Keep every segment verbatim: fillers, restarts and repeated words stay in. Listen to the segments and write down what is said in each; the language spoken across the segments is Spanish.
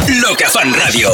Loca Fan Radio.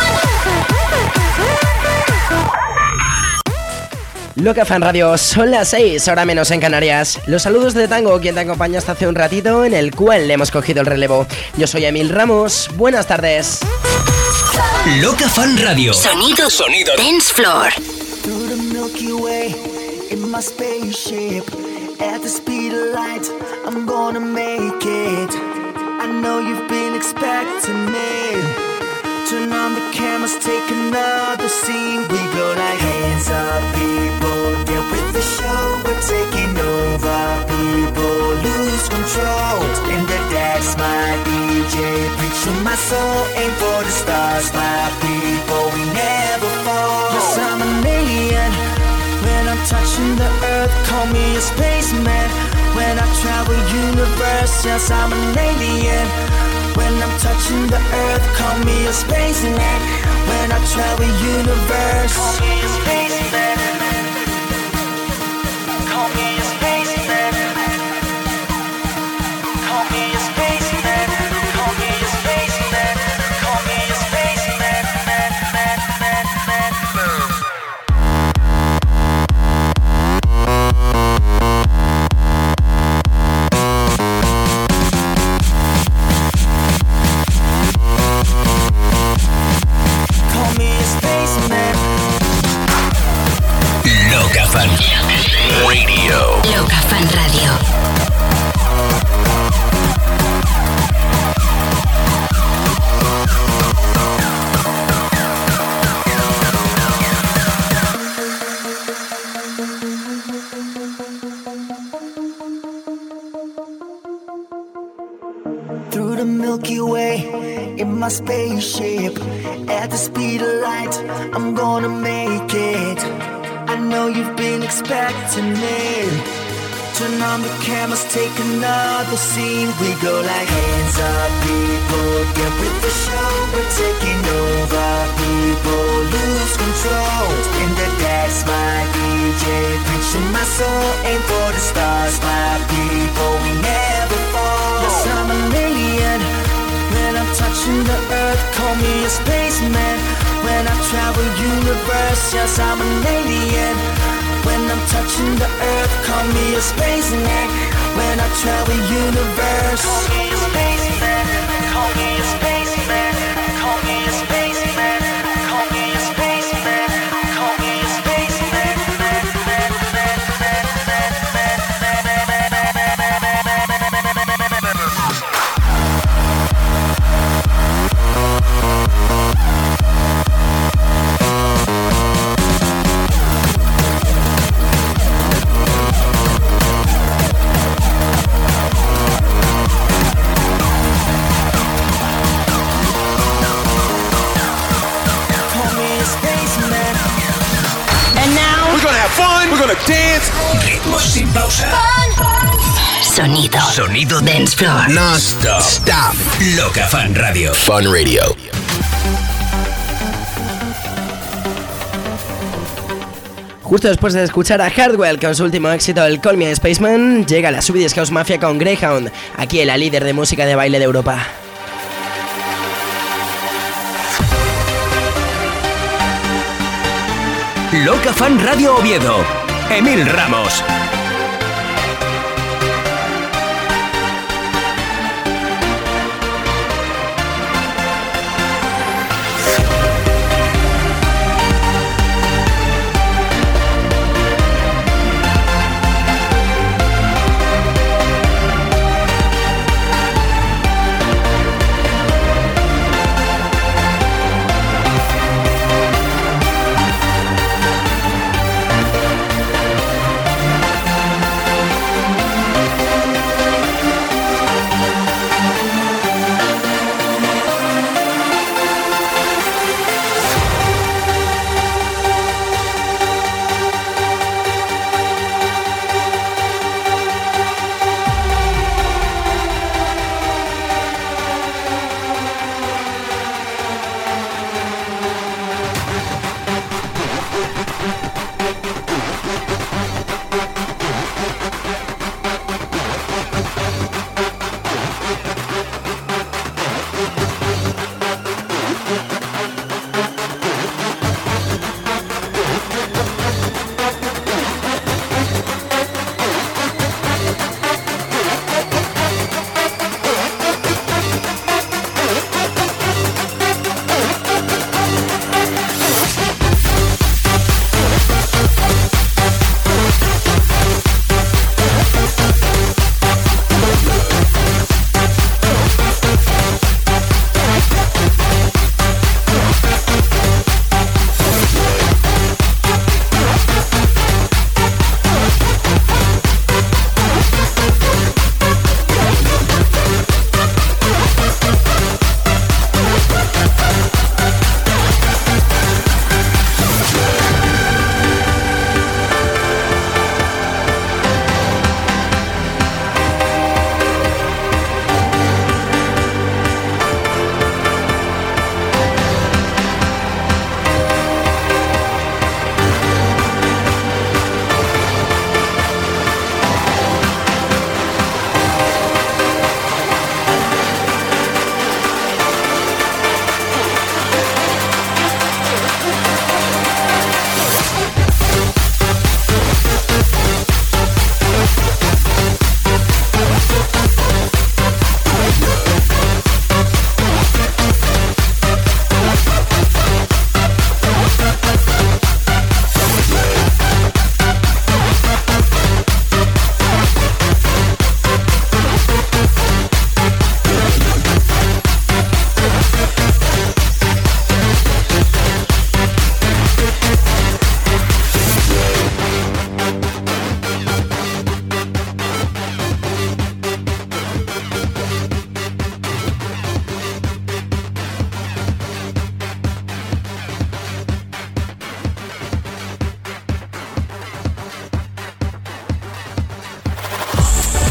Loca Fan Radio, son las seis, hora menos en Canarias. Los saludos de Tango, quien te acompaña hasta hace un ratito, en el cual le hemos cogido el relevo. Yo soy Emil Ramos, buenas tardes. Loca Fan Radio. Sonido, sonido Dance Floor. Through the Milky Way, in my spaceship, at the speed of light, I'm gonna make it. I know you've been expecting me. Turn on the cameras, take another scene. We go like hands up, people. Get with the show, we're taking over. People lose control. In the dance, my D J, preach to my soul. Aim for the stars, my people. We never fall. Yes, I'm an alien. When I'm touching the earth, call me a spaceman. When I travel universe, yes, I'm an alien. When I'm touching the earth, call me a spaceman. When I travel universe, call me a spaceman. Call me a spaceman. Call me a spaceman. Call me a spaceman. Call me a spaceman. Man, man, man, man, man. Loca Fan Radio. Loca Fan Radio. Through the Milky Way, in my spaceship, at the speed of light, I'm gonna make it. I know you've been expecting me. Turn on the cameras, take another scene. We go like hands up, people. Get with the show, we're taking over. People lose control. In the dance, my D J, preach to my soul. Aim for the stars, my people. We never fall. Yes, I'm an alien. When I'm touching the earth, call me a spaceman. When I travel universe, yes, I'm an alien. When I'm touching the earth, call me a spaceman. When I travel universe, call me a spaceman. Call me a spaceman. Call me a spaceman. Call me a spaceman. Call me a spaceman. Man, man, man, man, man, man, man, man, Fun. We're gonna dance. Ritmos sin pausa. Sonido. Sonido Dance Floor. No stop. Stop. Loca Fan Radio. Fun Radio. Justo después de escuchar a Hardwell con su último éxito, el Call Me a Spaceman, llega la Swedish House Mafia con Greyhound, aquí la líder de música de baile de Europa. Loca Fan Radio Oviedo. Emil Ramos.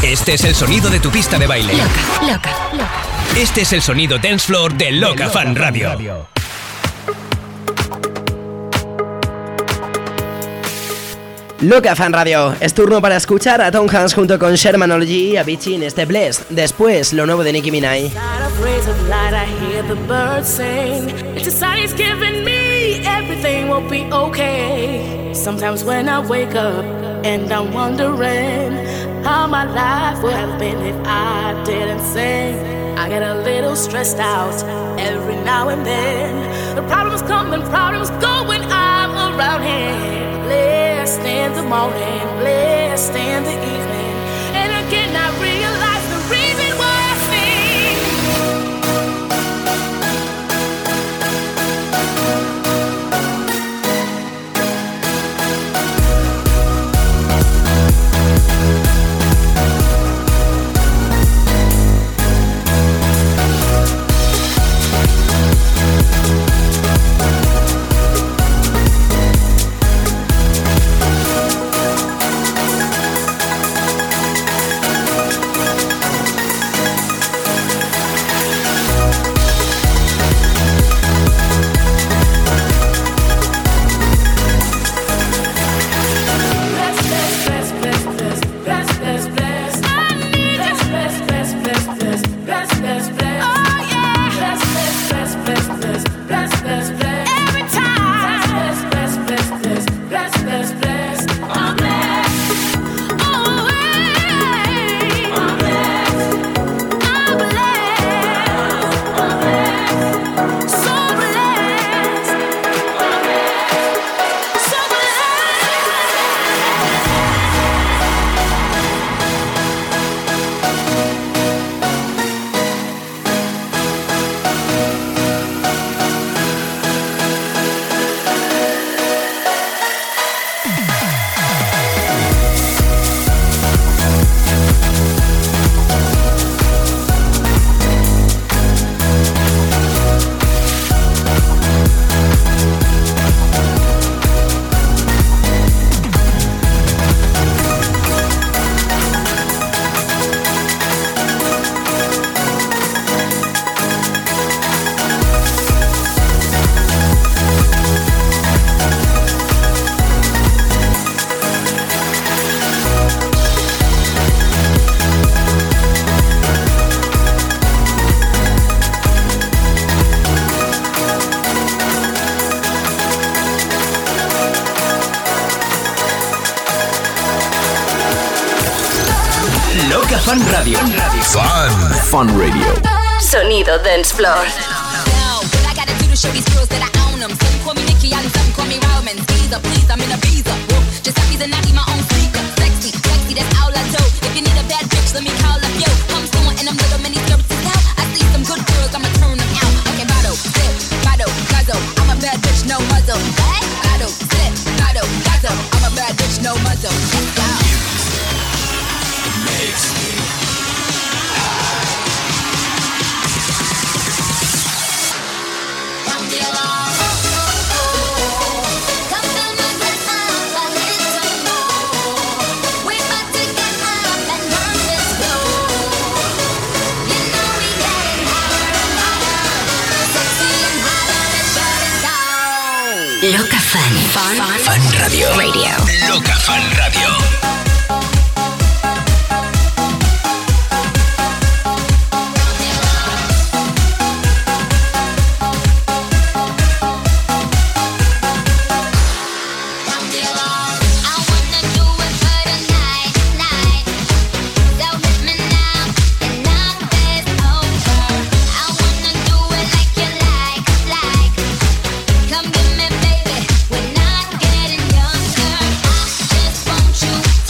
Este es el sonido de tu pista de baile. Loca, loca, loca. Este es el sonido Dance Floor de Loca, Loca Fan Radio. Radio. Loca Fan Radio, es turno para escuchar a Tom Hanks junto con Shermanology y Avicii en este Blessed. Después, lo nuevo de Nicki Minaj. Sometimes when I wake up and I'm wondering how my life would have been if I didn't sing. I get a little stressed out every now and then. The problems come and problems go when I'm around here. Blessed in the morning, blessed in the evening, and again I realize the reason why I sing. Fan Radio. Fan. Fan Radio. Sonido Dance Floor. Loca Fan. Fan. Fan Radio. Radio. Loca Fan Radio. Come give me, baby, we're not getting younger. I just want you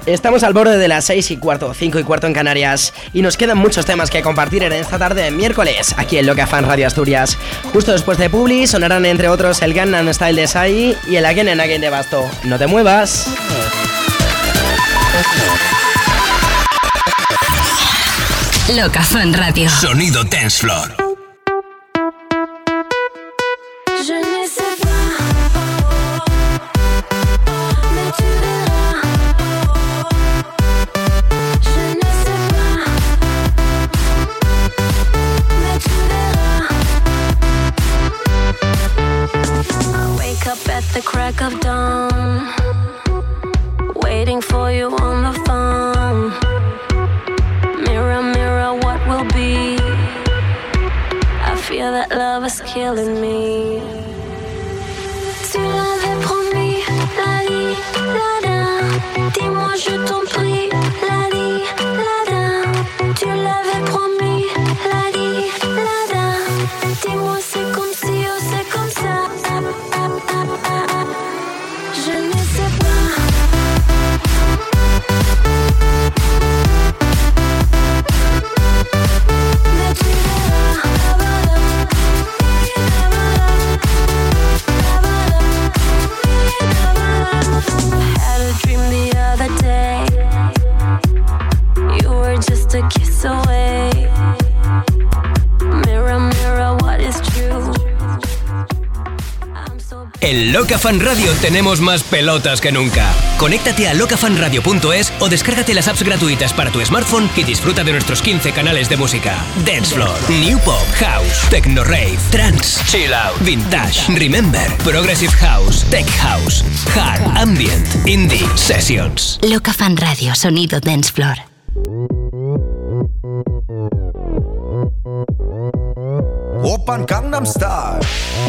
Estamos al borde de las seis y cuarto, cinco y cuarto en Canarias, y nos quedan muchos temas que compartir en esta tarde de miércoles, aquí en Loca Fan Radio Asturias. Justo después de Publi sonarán entre otros el Gangnam Style de Psy y el Again and Again de Basto. No te muevas. Loca Fan Radio. Sonido Dance Floor. At the crack of dawn, waiting for you on the phone. Mirror, mirror, what will be? I feel that love is killing me. Tu l'avais promis, la di, la da. Dis-moi je t'en prie, la di, la da. Tu l'avais promis, la di, la da. Dis-moi c'est comme si ou c'est comme ça. Je ne sais pas. Mais tu verras. Had a dream the other day. You were just a kiss away. Mirror, mirror, what is true? En Loca Fan Radio tenemos más pelotas que nunca. Conéctate a loca fan radio punto es o descárgate las apps gratuitas para tu smartphone y disfruta de nuestros quince canales de música. Dance Floor, New Pop, House, Techno Rave, Trance, Chill Out, Vintage, Remember, Progressive House, Tech House, Hard, Ambient, Indie, Sessions. Loca Fan Radio, sonido Dance Floor. Oppan Gangnam Style.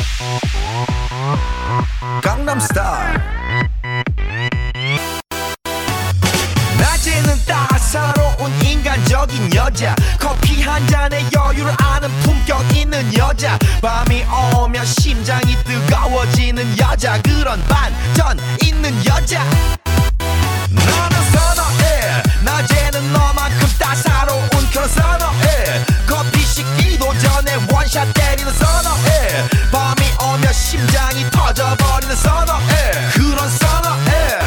Gangnam Style. 낮에는 따사로운 인간적인 여자, 커피 한 잔에 여유를 아는 품격 있는 여자, 밤이 오면 심장이 뜨거워지는 여자, 그런 반전 있는 여자. 너는 선어해, 낮에는 너만큼 따사로운 그런 선어해, 커피 식기도 전에 원샷 때리는 선어해, 밤이 오면 심장이 터져버리는 선어해, 그런 선어해.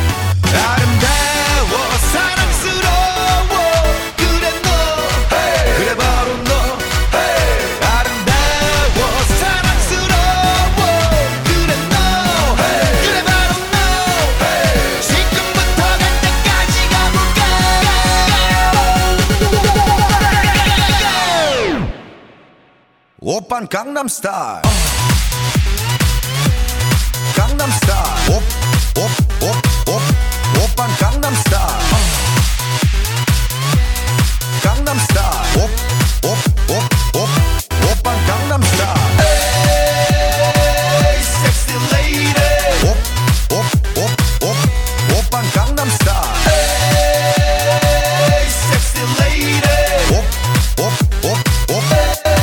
아름다워 사랑스러워 그래 너, hey. 그래 바로 너, hey. 아름다워 사랑스러워 그래 너, hey. 그래 바로 너, hey. 지금부터 갈 때까지 가볼까. 오빤 강남 스타일. 강남 스타일. 옵, 옵, 옵, 옵. 오빤 강남 스타일. 강남 스타일. 옵, 옵, 옵, 옵. 오빤 강남 스타일. Hey, sexy lady. 옵, 옵, 옵, 옵. 오빤 강남 스타일. Hey, sexy lady. 옵, 옵, 옵, 옵.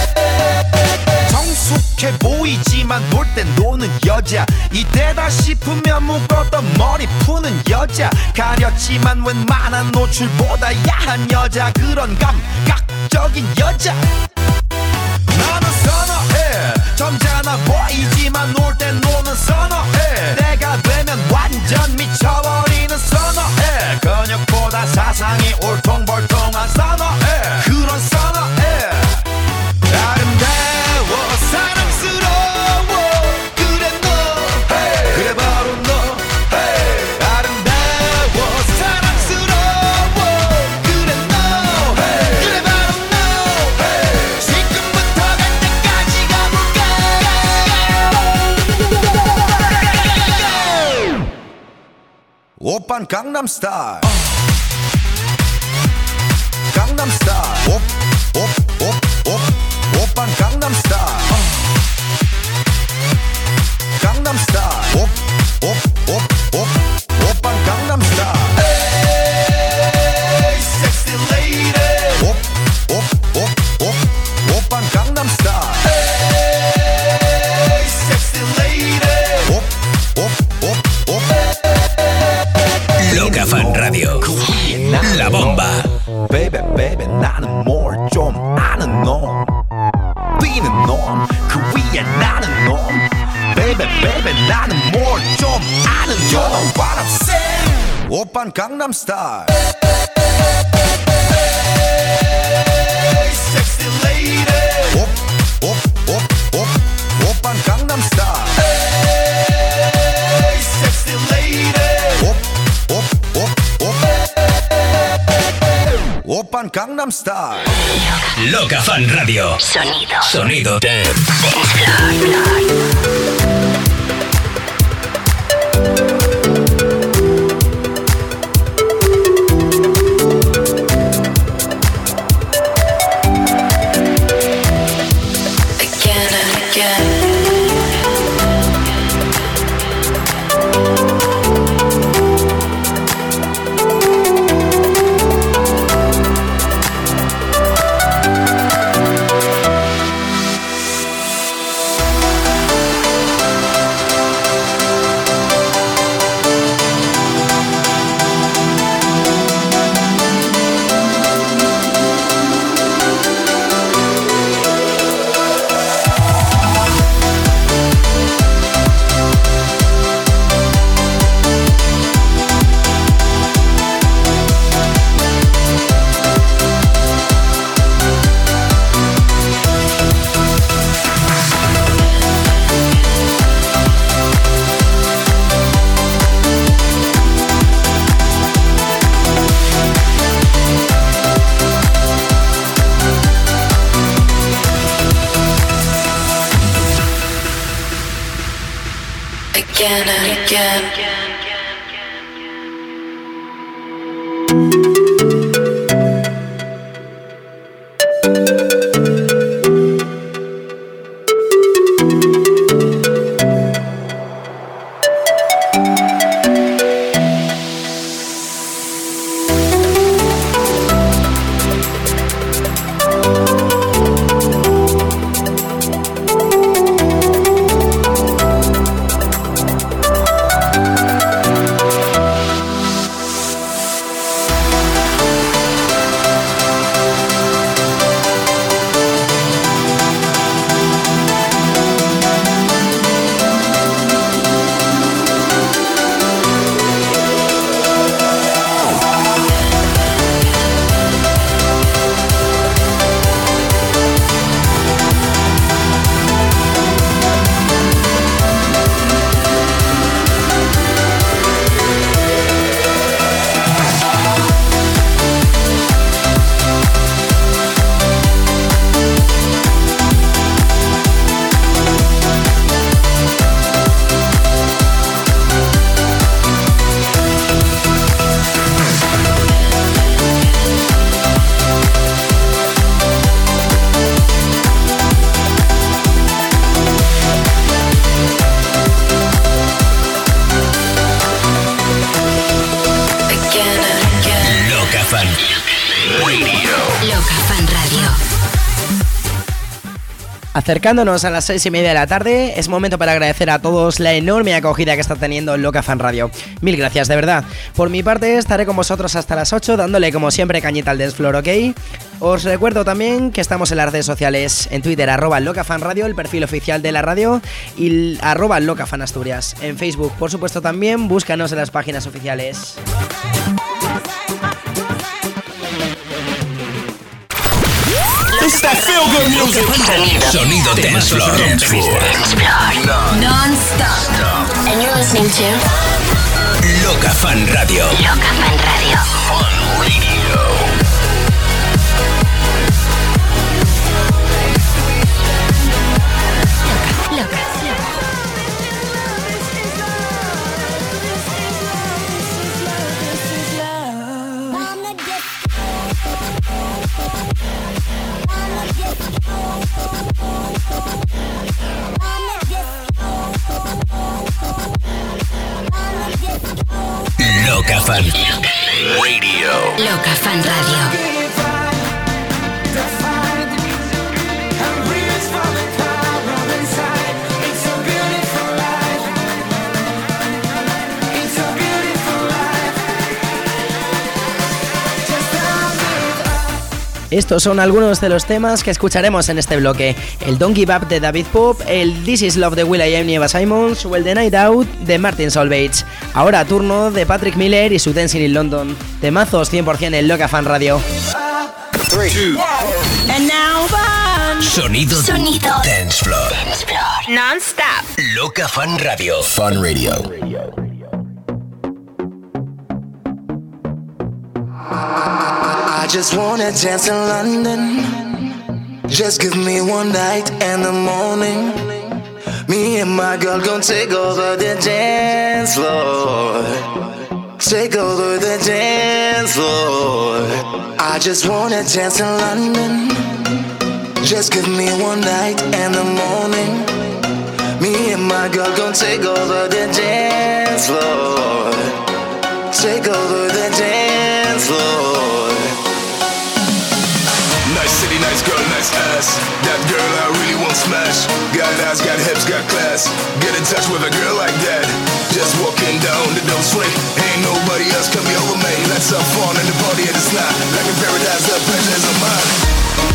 성숙해 보이지만 놀 땐 노는 여자, 이때다 싶으면 묶었던 머리 푸는 여자, 가렸지만 웬만한 노출보다 야한 여자, 그런 감각적인 여자. 나는 선어해, 점잖아 보이지만 놀 땐 노는 선어해, 내가 되면 완전 미쳐버리는 선어해, 근육보다 사상이 울퉁불퉁한 선어해, 그런 선어해. 아름다워 사랑스러워 그래 너, hey. 그래 바로 너, hey. 아름다워 사랑스러워 그래 너, hey. 그래 바로 너, hey. 지금부터 갈 때까지 가볼까. 오빤 강남 스타일. 강남 스타일. 옵, 옵, 옵, 옵. 오빤 강남 스타일. 강남 스타일. 옵, 옵, 옵, 옵. 오빤 강남 스타일. Hey, sexy lady. 옵, 옵, 옵, 옵. 오빤 강남 스타일. Hey, sexy lady. 옵, 옵, 옵, 옵. Loca Fan Radio. 나는 뭘 좀 아는 You know what I'm saying 오빤 강남스타일 Sexy lady 오, 오, 오, 오, 오빤 강남스타일 Sexy lady 오, 오, 오, 오 오빤 강남스타일 Loca Fan Radio. Sonido. Sonido Dance. Again and again. Again and again. Acercándonos a las seis y media de la tarde, es momento para agradecer a todos la enorme acogida que está teniendo Loca Fan Radio. Mil gracias, de verdad. Por mi parte, estaré con vosotros hasta las ocho, dándole como siempre cañita al Dance Floor, ¿ok? Os recuerdo también que estamos en las redes sociales, en Twitter, arroba Loca Fan Radio, el perfil oficial de la radio, y arroba Loca Fan Asturias. En Facebook, por supuesto, también, búscanos en las páginas oficiales. It's that feel good music. Sonido Dance Floor. Non-stop. And you're listening to Loca Fan Radio. Loca Fan Radio. Fun Radio. Loca. Loca Fan Radio. Loca Fan Radio. Estos son algunos de los temas que escucharemos en este bloque. El Don't Give Up de David Pop, el This Is Love de will.i.am y Eva Simons o el The Night Out de Martin Solveig. Ahora turno de Patrick Miller y su Dancing in London. Temazos cien por ciento en Loca Fan Radio. Three, two, And now fun. Sonido, Sonido. Dance Floor. Dance Floor. Non-stop. Loca Fan Radio. Fun Radio. I just wanna dance in London. Just give me one night and the morning. Me and my girl gon' take over the dance floor. Take over the dance floor. I just wanna dance in London. Just give me one night and the morning. Me and my girl gon' take over the dance floor. Take over the dance floor. Nice city, nice girl, nice ass. That girl I really want smash. Got ass, got hips, got class. Get in touch with a girl like that. Just walking down the dope street. Ain't nobody else can be over me. Let's have fun in the party at the snap. Like in paradise, the pleasures of mine.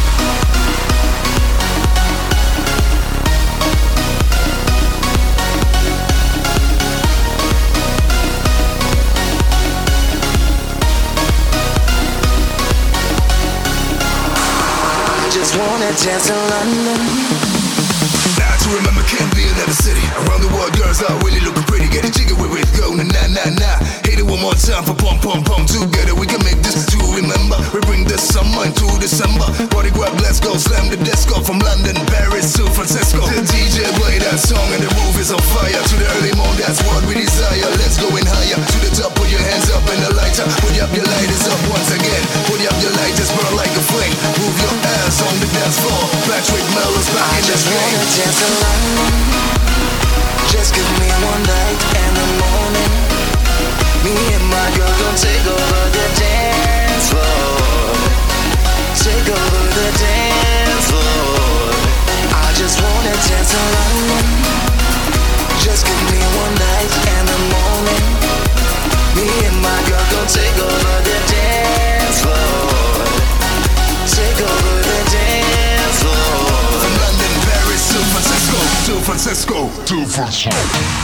Just wanna dance in London. Now to remember can't be another city. Around the world girls are really looking pretty. Get it jiggy with it, go na na na na. Hit it one more time for pom pom pom. Together we can make this to remember. We bring the summer into December. Party grab, let's go, slam the disco. From London, Paris to Francisco. The D J play that song and the roof is on fire. To the early morning, that's what we desire. Let's go in higher, to the top, put your hands up in the lighter. Put up your lighters up once again. Put up your lighters, burn like a flame. Move your ass on the dance floor. Patrick Melrose back I in just the wanna game. dance in London. Just give me one night and the morning. Me and my girl gon' take over the dance floor. Take over the dance floor. I just wanna dance in London. Just give me one night and the morning. Me and my girl gon' take over the dance floor. Take over the dance floor. From London, Paris to Francisco, to Francisco, to Francisco.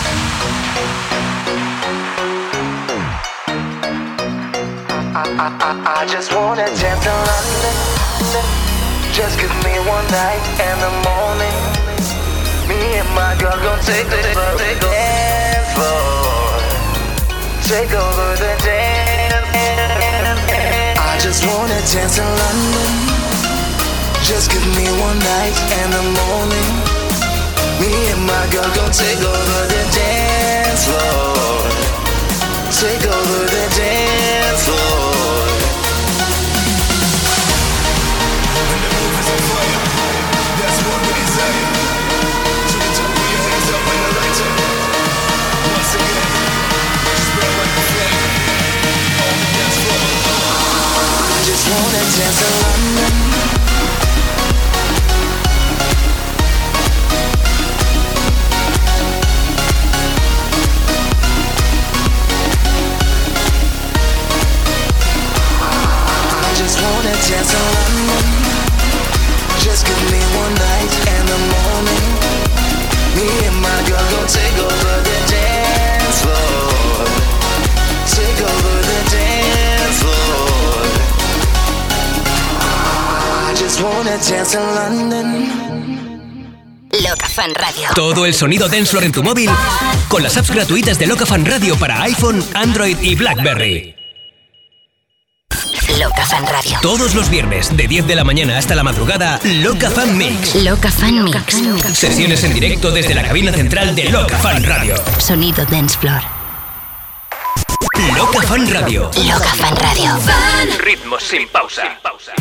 I, I, I, I just wanna dance in London. Just give me one night and the morning. Me and my girl gon' take over the dance floor. Take over the dance. I just wanna dance in London. Just give me one night and the morning. Me and my girl gon' take over the dance floor. Take over the dance floor. When the roof is on fire, that's what we desire. To the top, put your hands up in the lighter. Once again, just burn like a flame on the dance floor. I just wanna dance in London. Wanna dance in London. Just give me one night and the morning. Me and my girl gon' take over the dance floor. Take over the dance floor. I just wanna dance in London. Loca Fan Radio. Todo el sonido Dance Floor en tu móvil con las apps gratuitas de Loca Fan Radio para iPhone, Android y BlackBerry. Loca Fan Radio. Todos los viernes, de diez de la mañana hasta la madrugada, Loca Fan Mix. Loca Fan Mix. Sesiones en directo desde la cabina central de Loca Fan Radio. Sonido Dance Floor. Loca Fan Radio. Loca Fan Radio. Ritmos sin pausa. Sin pausa.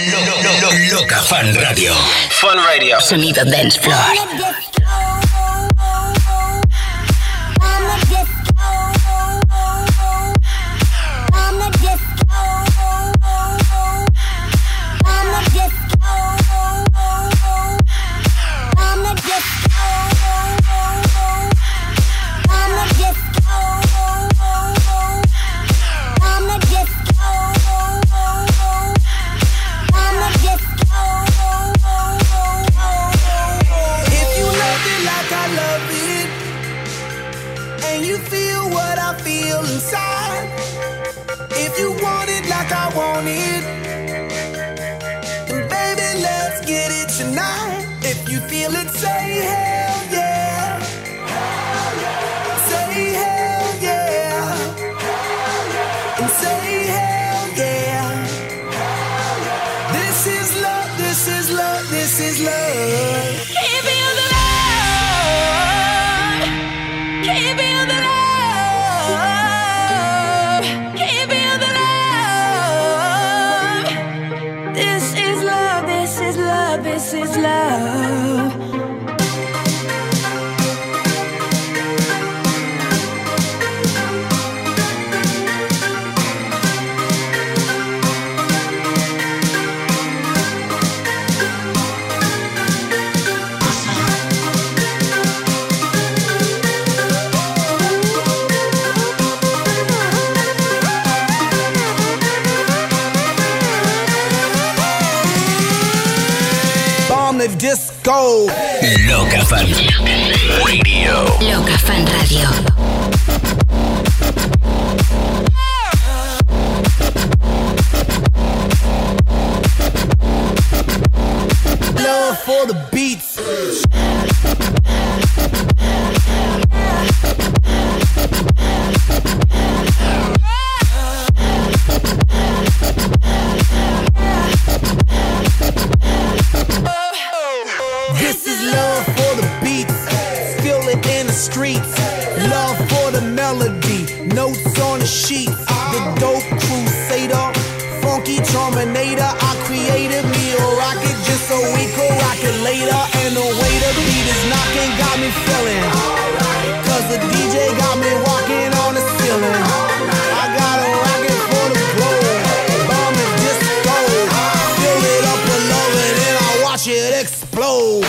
Loca Fan Radio. Fun Radio. Sonido Dance Floor. Disco. Loca Fan Radio. Loca Fan Radio. Love for the beats. This is love for the beats, feel it in the streets. Love for the melody, notes on the sheets. The dope crusader, funky terminator. I created me a rocket just so we could rock it later. And the way the beat is knocking got me feeling, cause the D J got me walking on the ceiling. I got a rocket for the globe, bomb and disco. Fill it up with love and then I watch it explode.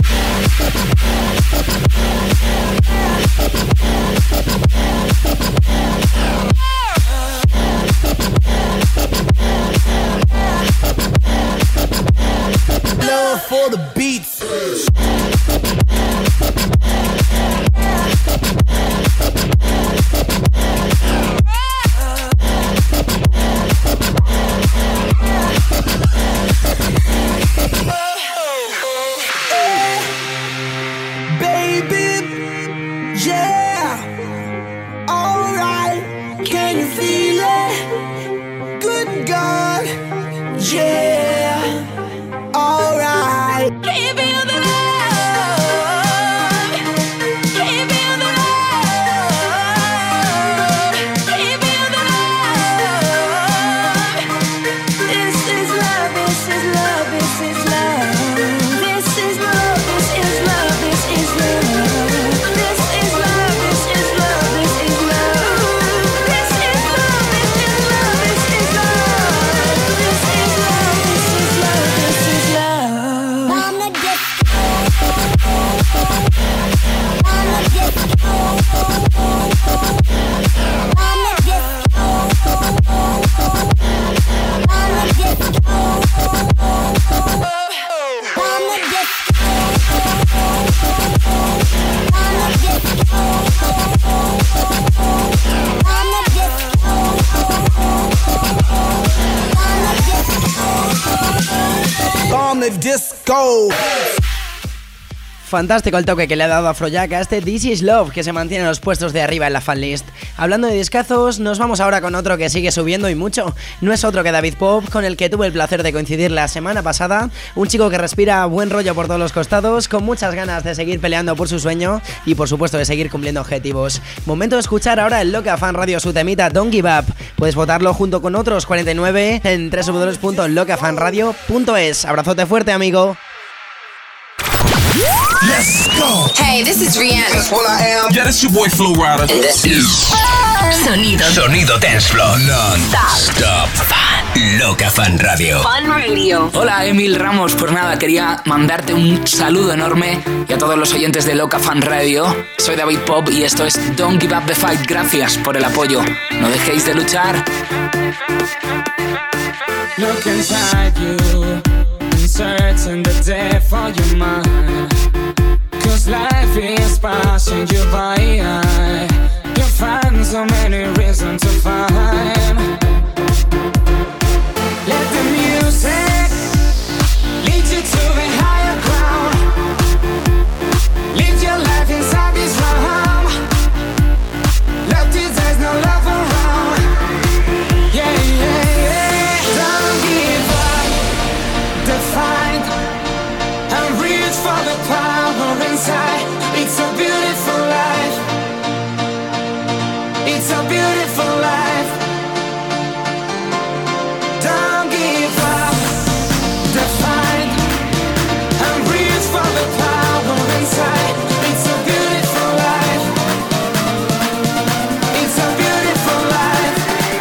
Love for the beats. Disco. Fantástico el toque que le ha dado Afrojack a este This Is Love, que se mantiene en los puestos de arriba en la fanlist. Hablando de discazos, nos vamos ahora con otro que sigue subiendo y mucho. No es otro que David Pop, con el que tuve el placer de coincidir la semana pasada. Un chico que respira buen rollo por todos los costados, con muchas ganas de seguir peleando por su sueño y por supuesto de seguir cumpliendo objetivos. Momento de escuchar ahora el Loca Fan Radio, su temita Don't Give Up. Puedes votarlo junto con otros cuarenta y nueve en doble u doble u doble u punto loca fan radio punto es. Abrazote fuerte, amigo. Let's go. Hey, this is Rihanna. That's what I am. Yeah, this your boy Flo Rida. And this is Sonido. Sonido Dance Floor. Non-stop. Fan. Loca Fan Radio. Fan Radio. Hola, Emil Ramos. Pues nada, quería mandarte un saludo enorme y a todos los oyentes de Loca Fan Radio. Soy David Pop y esto es Don't Give Up the Fight. Gracias por el apoyo. No dejéis de luchar. Look inside you, uncertain the day for your mind. Cause life is passing you by. You find so many reasons to find. Let the music lead you to a higher ground. Live your life inside this realm. Love you, there's no love around. Yeah, yeah, yeah. Don't give up the fight and reach for the power inside. It's a beautiful life. It's a beautiful life. Don't give up the fight and reach for the power inside. It's a beautiful life. It's a beautiful life.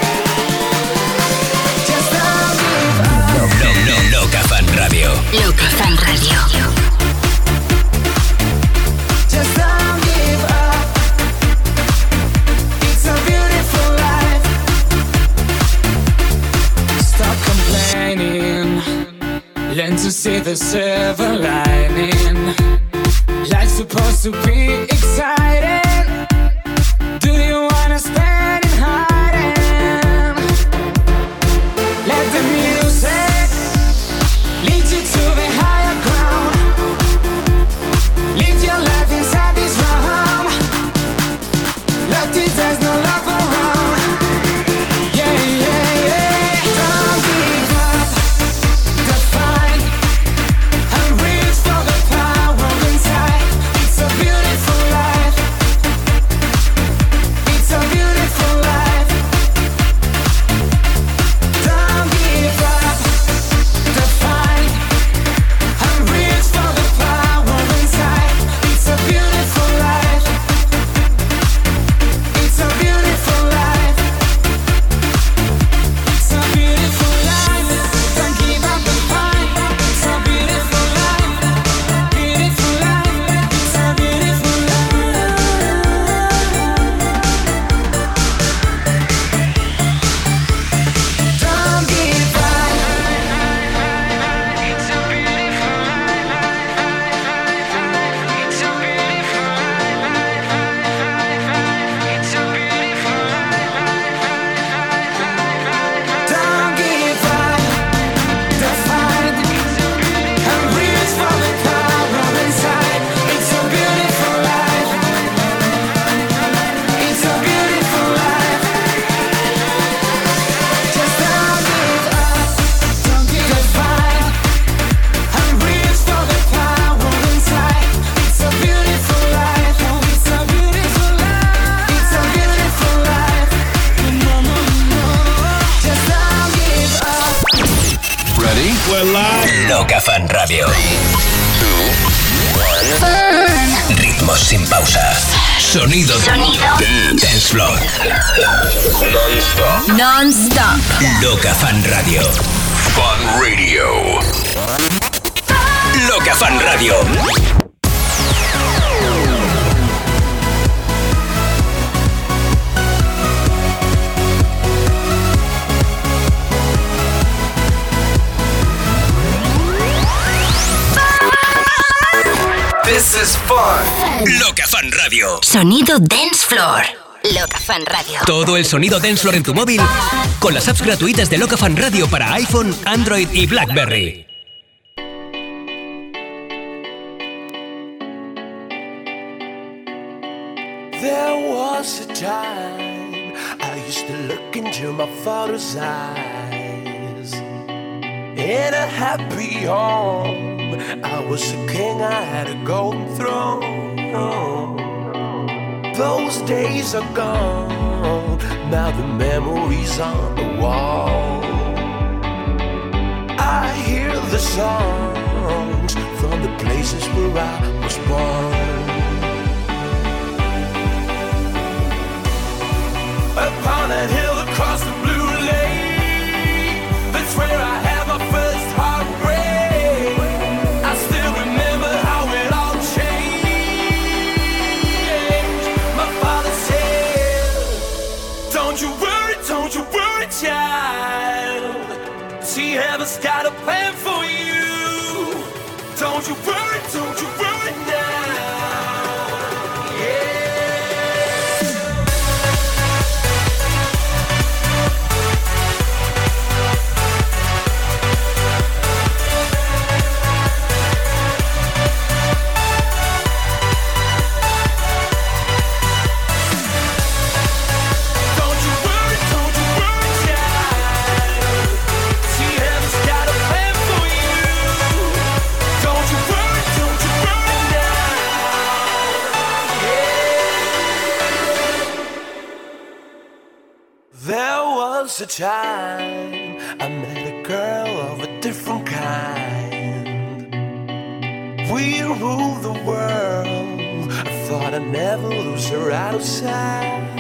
Just don't give up. Lo, lo, Loca Fan Radio. Loca Fan Radio. Just don't give up. It's a beautiful life. Stop complaining. Learn to see the silver lining. Life's supposed to be exciting. Do you wanna stand in hiding? Let the music lead you to the higher ground. Live your life inside this realm. Love this, there's no love around. Yeah, yeah, yeah. Don't give up the fight and reach for the power inside. It's a beautiful life. It's a beautiful life. Don't give up the fight and reach for the power inside. It's a beautiful life. It's a beautiful life. It's a beautiful life. Don't give up the fight. It's a beautiful life. Beautiful life. It's a beautiful life. Don't give up. It's a beautiful It's a beautiful It's a beautiful Don't give up the fight and reach for the power inside. It's a beautiful life. It's a beautiful life. Just don't give up. Don't give the fight and reach for the power inside. It's a beautiful life. It's a beautiful life. It's a beautiful life. No, no, no. Just don't give up. Ready? We're live. Loca Fan Radio. Ritmos sin pausa. Sonido. Sonido. Dance, Dance Floor. Non-stop. Non-stop. Loca Fan Radio. Fun Radio. Loca Fan Radio. This is fun. Loca Fan Radio. Sonido Dance Floor. Loca Fan Radio. Todo el sonido Dance Floor en tu móvil con las apps gratuitas de Loca Fan Radio para iPhone, Android y BlackBerry. was a time I used to look into my father's eyes. In a happy home, I was a king, I had a golden throne. Those days are gone, now the memories on the wall. I hear the songs from the places where I was born. Upon a hill across the blue lake, that's where I had my first heartbreak. I still remember how it all changed. My father said, don't you worry, don't you worry, child. See, heaven's got a plan for you. Don't you worry, don't you worry now. Yeah. A time I met a girl of a different kind. We ruled the world. I thought I'd never lose her out of sight.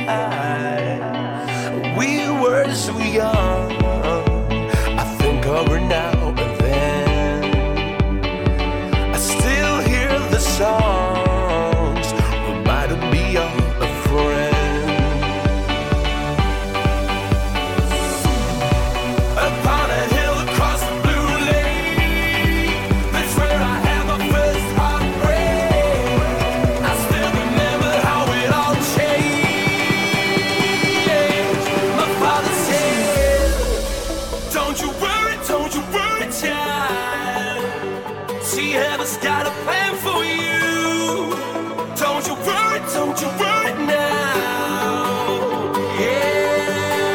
We were so young. I think of her now and then. I still hear the songs reminding me of a friend. Got a plan for you. Don't you worry, don't you worry now. Yeah.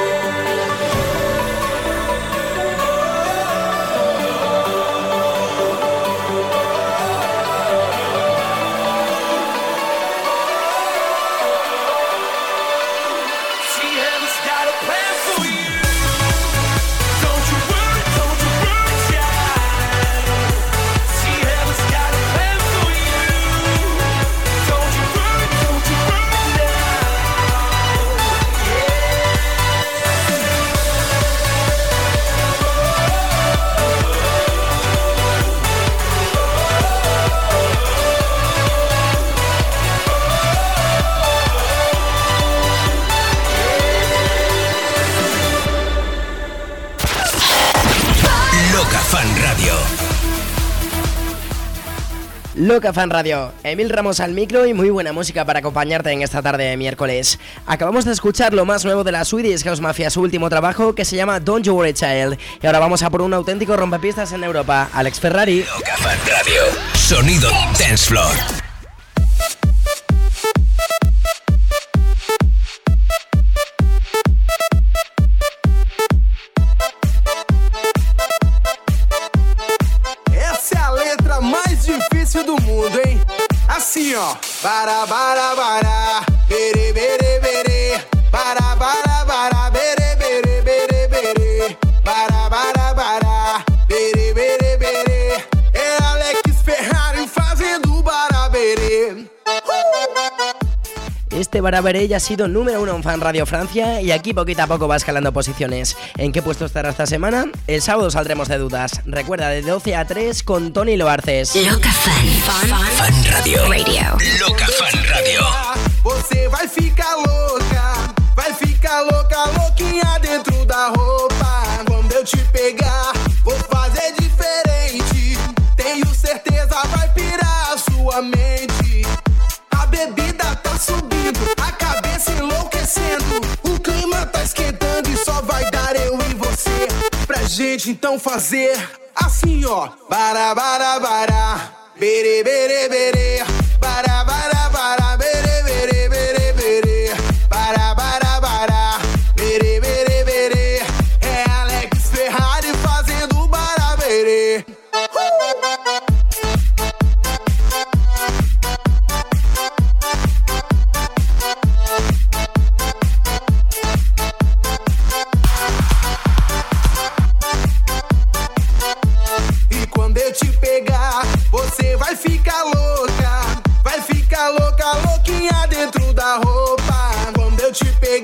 See, heaven's got a plan for you. Don't you worry, don't you worry, child. See, heaven's got a plan for you. Don't you worry, don't you worry now. Loca Fan Radio. Loca Fan Radio, Emil Ramos al micro y muy buena música para acompañarte en esta tarde de miércoles. Acabamos de escuchar lo más nuevo de la Swedish House Mafia, su último trabajo que se llama Don't You Worry Child. Y ahora vamos a por un auténtico rompepistas en Europa, Alex Ferrari. Loca Fan Radio, sonido Dance Floor. Essa é a letra mais difícil do mundo, hein? Assim, ó. Bara, bara, bara, bere, bere, bere. Bara, bara, bara, bere, bere, bere, bere. Bara, bara, bara, bere, bere, bere. É Alex Ferrari fazendo baraberê. Este Baraberé ya ha sido número uno en Fan Radio Francia y aquí poquito a poco va escalando posiciones. ¿En qué puesto estará esta semana? El sábado saldremos de dudas. Recuerda, de doce a tres con Tony Loarces. Loca Fan. Fan, Fan Radio. Radio. Loca Fan Radio. Você vai ficar louca, vai ficar louca, louquinha dentro da roupa. Quando eu te pegar, vou fazer diferente. Tenho certeza vai pirar a sua mente. A bebida tá subindo, a cabeça enlouquecendo. O clima tá esquentando e só vai dar eu e você. Pra gente então fazer assim, ó. Bara, bara, bara, bere, bere, bere. Bara, bara, bara, bere, bere, bere, bere.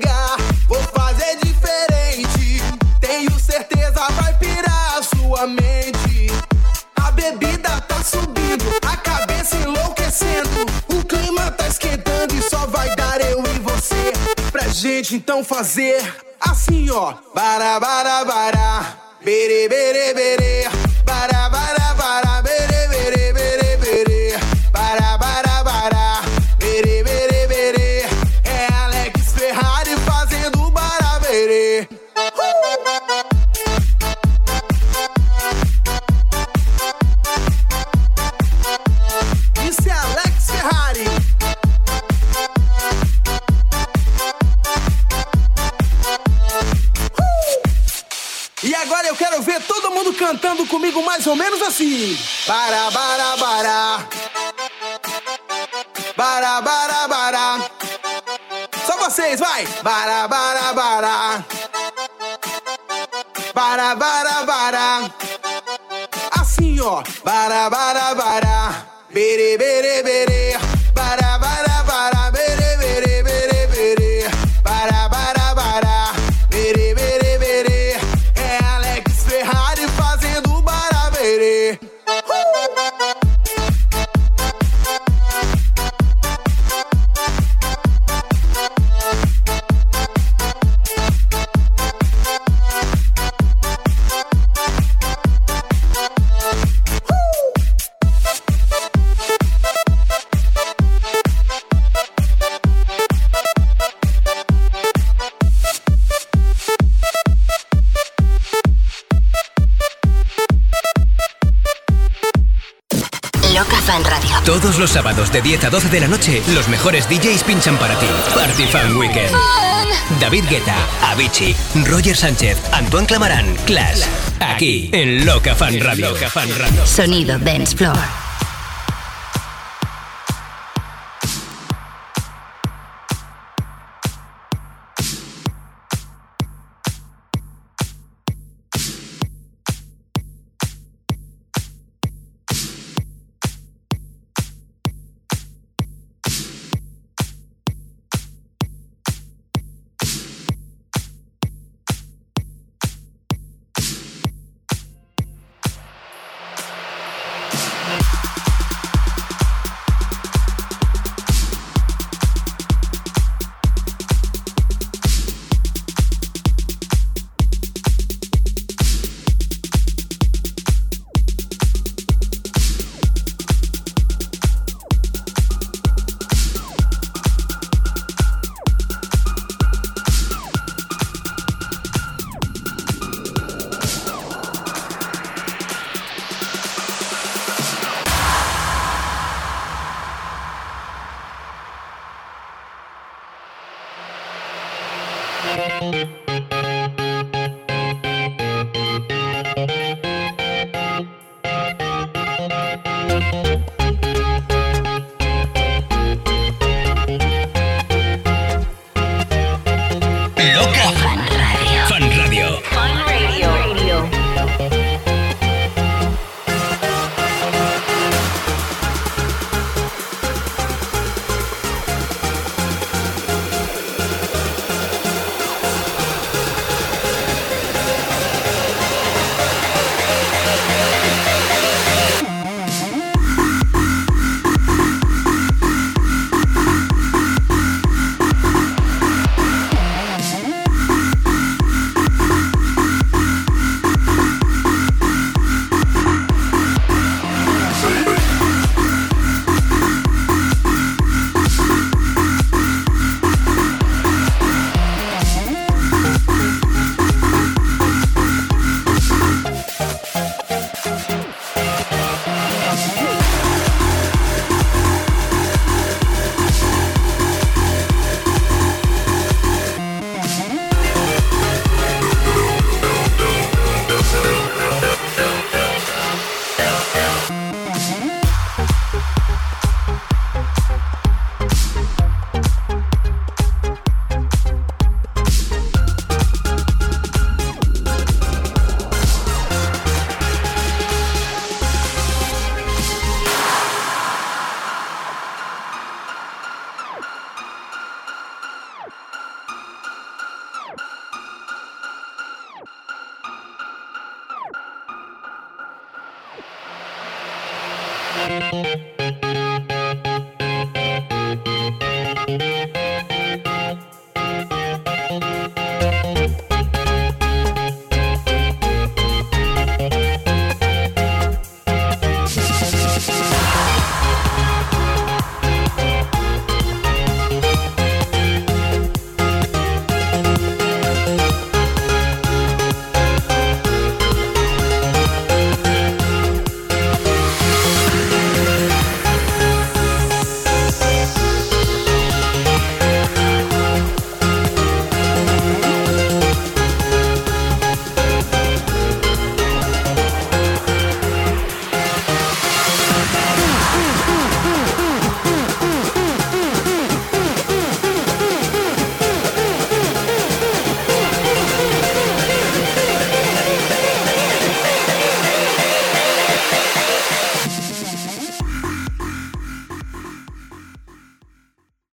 pegar, vou fazer diferente. Tenho certeza vai pirar a sua mente. A bebida tá subindo, a cabeça enlouquecendo. O clima tá esquentando e só vai dar eu e você. Pra gente então fazer assim, ó. Bara, bara, bara, bere, bere, bere. Bara, bara, bara, bere, bere, bere, bere. Bara, bara, bara, bere, bere, bere. É Alex Ferrari fazendo bara, bere. Isso é Alex Ferrari. E agora eu quero ver todo mundo cantando comigo mais ou menos assim. Bara, bara, bara. Bara, bara, bara. Só vocês, vai. Bara, bara, bara. Bara, bara, bara. Assim, ó. Bara, bara, bara. Bere, bere, bere. Bara, bara, bara. Bere, bere, bere, bere. Bara, bara, bara. Bere, bere, bere. É Alex Ferrari fazendo bara, bere. Loca Fan Radio. Todos los sábados de diez a doce de la noche, los mejores D Js pinchan para ti. Party Fan Weekend. David Guetta, Avicii, Roger Sánchez, Antoine Clamarán, Clash. Aquí, en Loca Fan Radio. Loca Fan Radio. Sonido Dance Floor. Loca Fan Radio. Fan Radio. Fan Radio. Thank